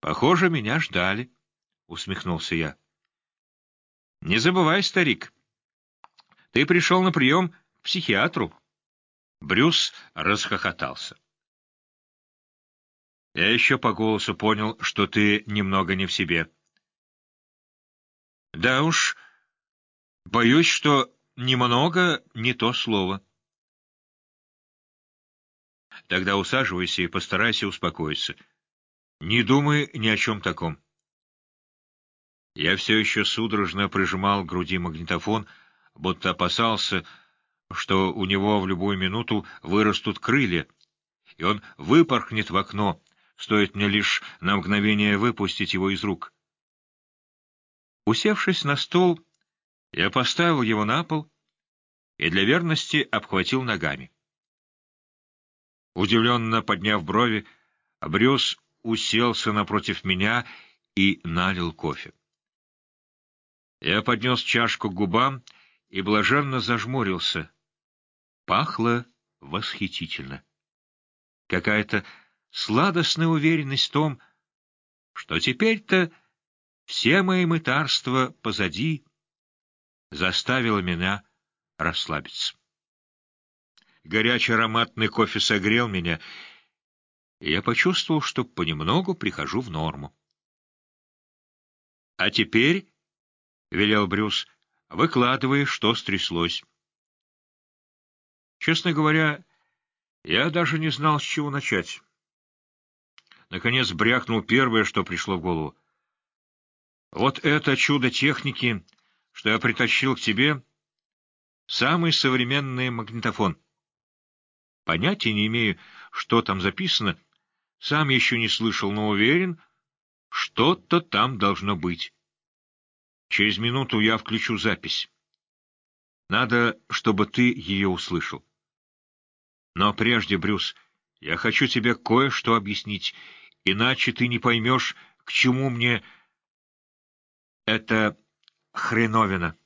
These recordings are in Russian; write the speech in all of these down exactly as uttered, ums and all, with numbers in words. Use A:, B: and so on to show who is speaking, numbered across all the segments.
A: Похоже, меня ждали, — усмехнулся я. — Не забывай, старик, ты пришел на прием к психиатру. Брюс расхохотался. — Я еще по голосу понял, что ты немного не в себе. — Да уж, боюсь, что «немного» — не то слово. — Тогда усаживайся и постарайся успокоиться. Не думай ни о чем таком. Я все еще судорожно прижимал к груди магнитофон, будто опасался, что у него в любую минуту вырастут крылья, и он выпорхнет в окно, стоит мне лишь на мгновение выпустить его из рук. Усевшись на стул, я поставил его на пол и для верности обхватил ногами. Удивленно подняв брови, Брюс уселся напротив меня и налил кофе. Я поднес чашку к губам и блаженно зажмурился. Пахло восхитительно. Какая-то сладостная уверенность в том, что теперь-то все мои мытарства позади, заставила меня расслабиться. Горячий ароматный кофе согрел меня, и я почувствовал, что понемногу прихожу в норму. — А теперь, — велел Брюс, — выкладывай, что стряслось. Честно говоря, я даже не знал, с чего начать. Наконец брякнул первое, что пришло в голову. Вот это чудо техники, что я притащил к тебе, самый современный магнитофон. Понятия не имею, что там записано, сам еще не слышал, но уверен, что-то там должно быть. Через минуту я включу запись. Надо, чтобы ты ее услышал. Но прежде, Брюс, я хочу тебе кое-что объяснить, иначе ты не поймешь, к чему мне эта хреновина.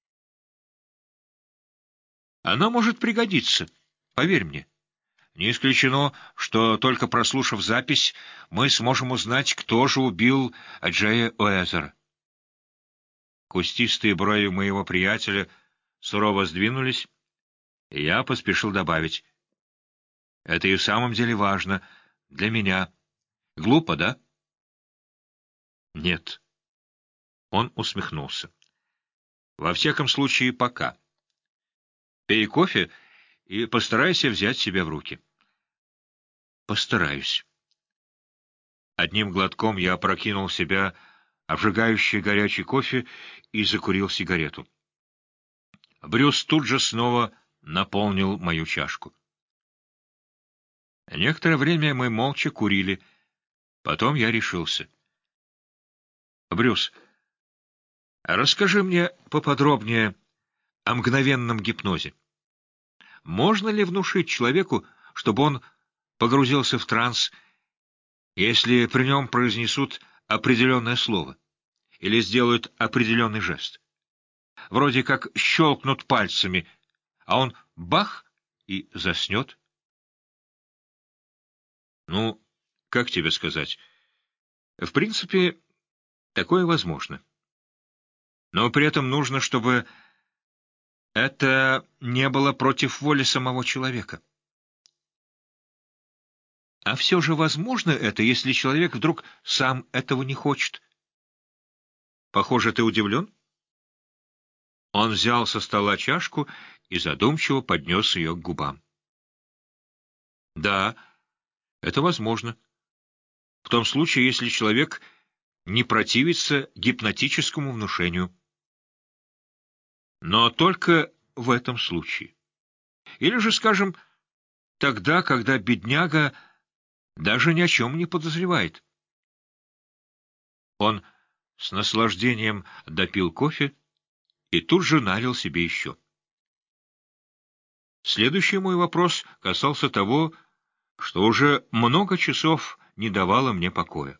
A: Она может пригодиться, поверь мне. Не исключено, что, только прослушав запись, мы сможем узнать, кто же убил Джея Уэзера. Кустистые брови моего приятеля сурово сдвинулись, и я поспешил добавить. Это и в самом деле важно для меня. Глупо, да? Нет. Он усмехнулся. Во всяком случае, пока. Пей кофе и постарайся взять себя в руки. Постараюсь. Одним глотком я опрокинул в себя обжигающий горячий кофе и закурил сигарету. Брюс тут же снова наполнил мою чашку. Некоторое время мы молча курили. Потом я решился. — Брюс, расскажи мне поподробнее о мгновенном гипнозе. Можно ли внушить человеку, чтобы он погрузился в транс, если при нем произнесут определенное слово или сделают определенный жест? Вроде как щелкнут пальцами, а он бах и заснет. Ну, как тебе сказать? В принципе, такое возможно. Но при этом нужно, чтобы это не было против воли самого человека. А все же возможно это, если человек вдруг сам этого не хочет. Похоже, ты удивлен? Он взял со стола чашку и задумчиво поднес ее к губам. Да, это возможно. В том случае, если человек не противится гипнотическому внушению. Но только в этом случае. Или же, скажем, тогда, когда бедняга даже ни о чем не подозревает. Он с наслаждением допил кофе и тут же налил себе еще. Следующий мой вопрос касался того, что уже много часов не давало мне покоя.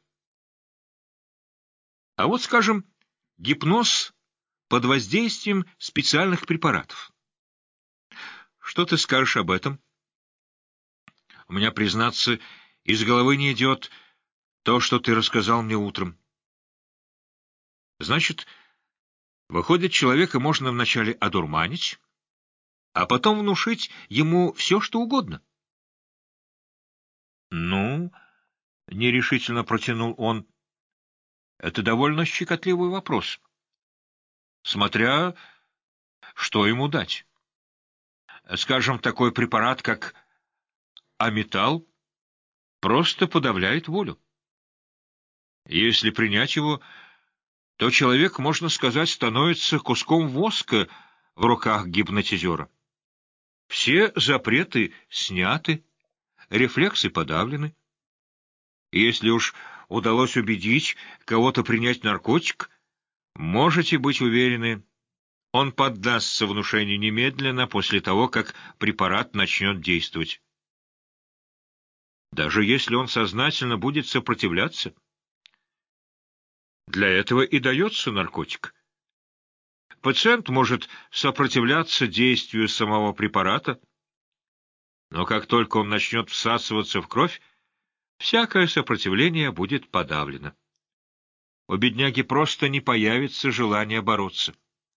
A: А вот, скажем, гипноз под воздействием специальных препаратов. Что ты скажешь об этом? У меня, признаться, из головы не идет, То, что ты рассказал мне утром. Значит, выходит, человека можно вначале одурманить, а потом внушить ему все, что угодно. Ну, — нерешительно протянул он, — это довольно щекотливый вопрос. Смотря, что ему дать. Скажем, такой препарат, как аметал, просто подавляет волю. Если принять его, то человек, можно сказать, становится куском воска в руках гипнотизера. Все запреты сняты, рефлексы подавлены. И если уж удалось убедить кого-то принять наркотик, можете быть уверены, он поддастся внушению немедленно после того, как препарат начнет действовать. Даже если он сознательно будет сопротивляться, для этого и дается наркотик. Пациент может сопротивляться действию самого препарата, но как только он начнет всасываться в кровь, всякое сопротивление будет подавлено. У бедняги просто не появится желания бороться.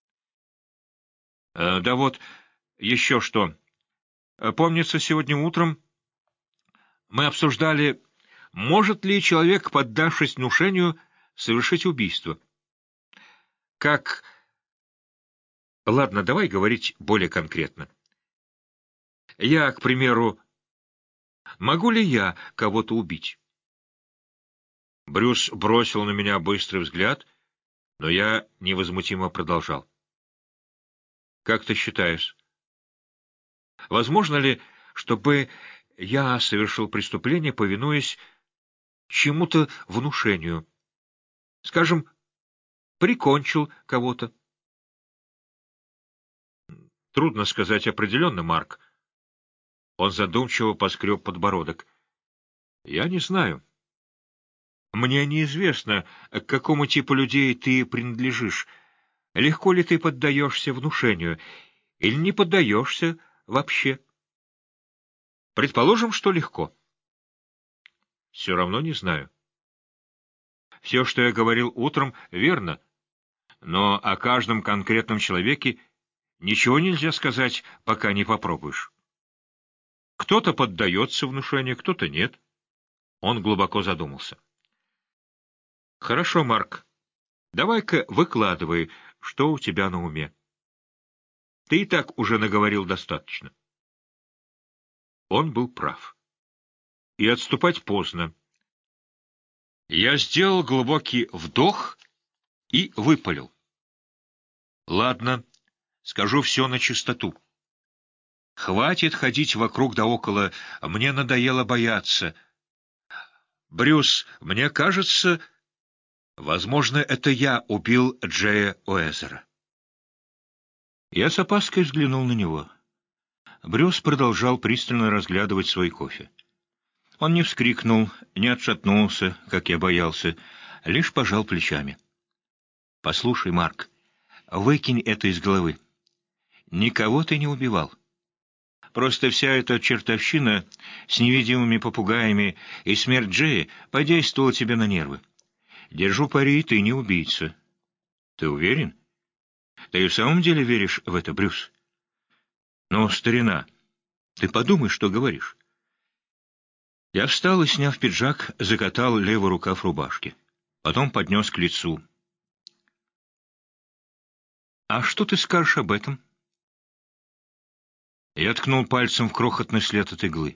A: Э, да вот, еще что. Помнится, сегодня утром мы обсуждали, может ли человек, поддавшись внушению, совершить убийство. Как... Ладно, давай говорить более конкретно. Я, к примеру, могу ли я кого-то убить? Брюс бросил на меня быстрый взгляд, но я невозмутимо продолжал. Как ты считаешь, возможно ли, чтобы я совершил преступление, повинуясь чему-то внушению? Скажем, прикончил кого-то? Трудно сказать определенно, Марк. Он задумчиво поскреб подбородок. Я не знаю. Мне неизвестно, к какому типу людей ты принадлежишь. Легко ли ты поддаешься внушению, или не поддаешься вообще? Предположим, что легко. Все равно не знаю. Все, что я говорил утром, верно, но о каждом конкретном человеке ничего нельзя сказать, пока не попробуешь. Кто-то поддается внушению, кто-то нет. Он глубоко задумался. Хорошо, Марк, давай-ка выкладывай, что у тебя на уме. Ты и так уже наговорил достаточно. Он был прав. И отступать поздно. Я сделал глубокий вдох и выпалил. Ладно, скажу все на чистоту. Хватит ходить вокруг да около, мне надоело бояться. Брюс, мне кажется, возможно, это я убил Джея Уэзера. Я с опаской взглянул на него. Брюс продолжал пристально разглядывать свой кофе. Он не вскрикнул, не отшатнулся, как я боялся, лишь пожал плечами. — Послушай, Марк, выкинь это из головы. Никого ты не убивал. Просто вся эта чертовщина с невидимыми попугаями и смерть Джея подействовала тебе на нервы. Держу пари, ты не убийца. Ты уверен? Ты и в самом деле веришь в это, Брюс? Ну, старина, ты подумай, что говоришь. Я встал и, сняв пиджак, закатал левый рукав рубашки. Потом поднес к лицу. «А что ты скажешь об этом?» Я ткнул пальцем в крохотный след от иглы.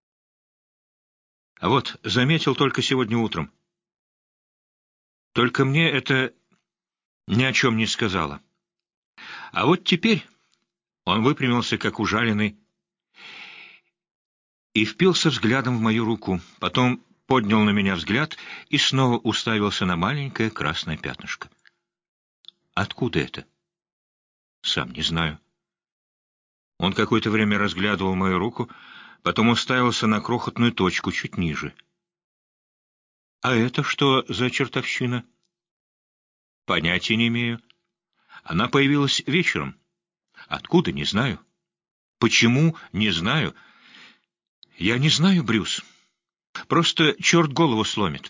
A: «А вот, заметил только сегодня утром. Только мне это ни о чем не сказала. А вот теперь...» Он выпрямился, как ужаленный, и впился взглядом в мою руку, потом поднял на меня взгляд и снова уставился на маленькое красное пятнышко. «Откуда это?» «Сам не знаю». Он какое-то время разглядывал мою руку, потом уставился на крохотную точку чуть ниже. «А это что за чертовщина?» «Понятия не имею. Она появилась вечером. Откуда, не знаю. Почему, не знаю. Я не знаю, Брюс. Просто черт голову сломит.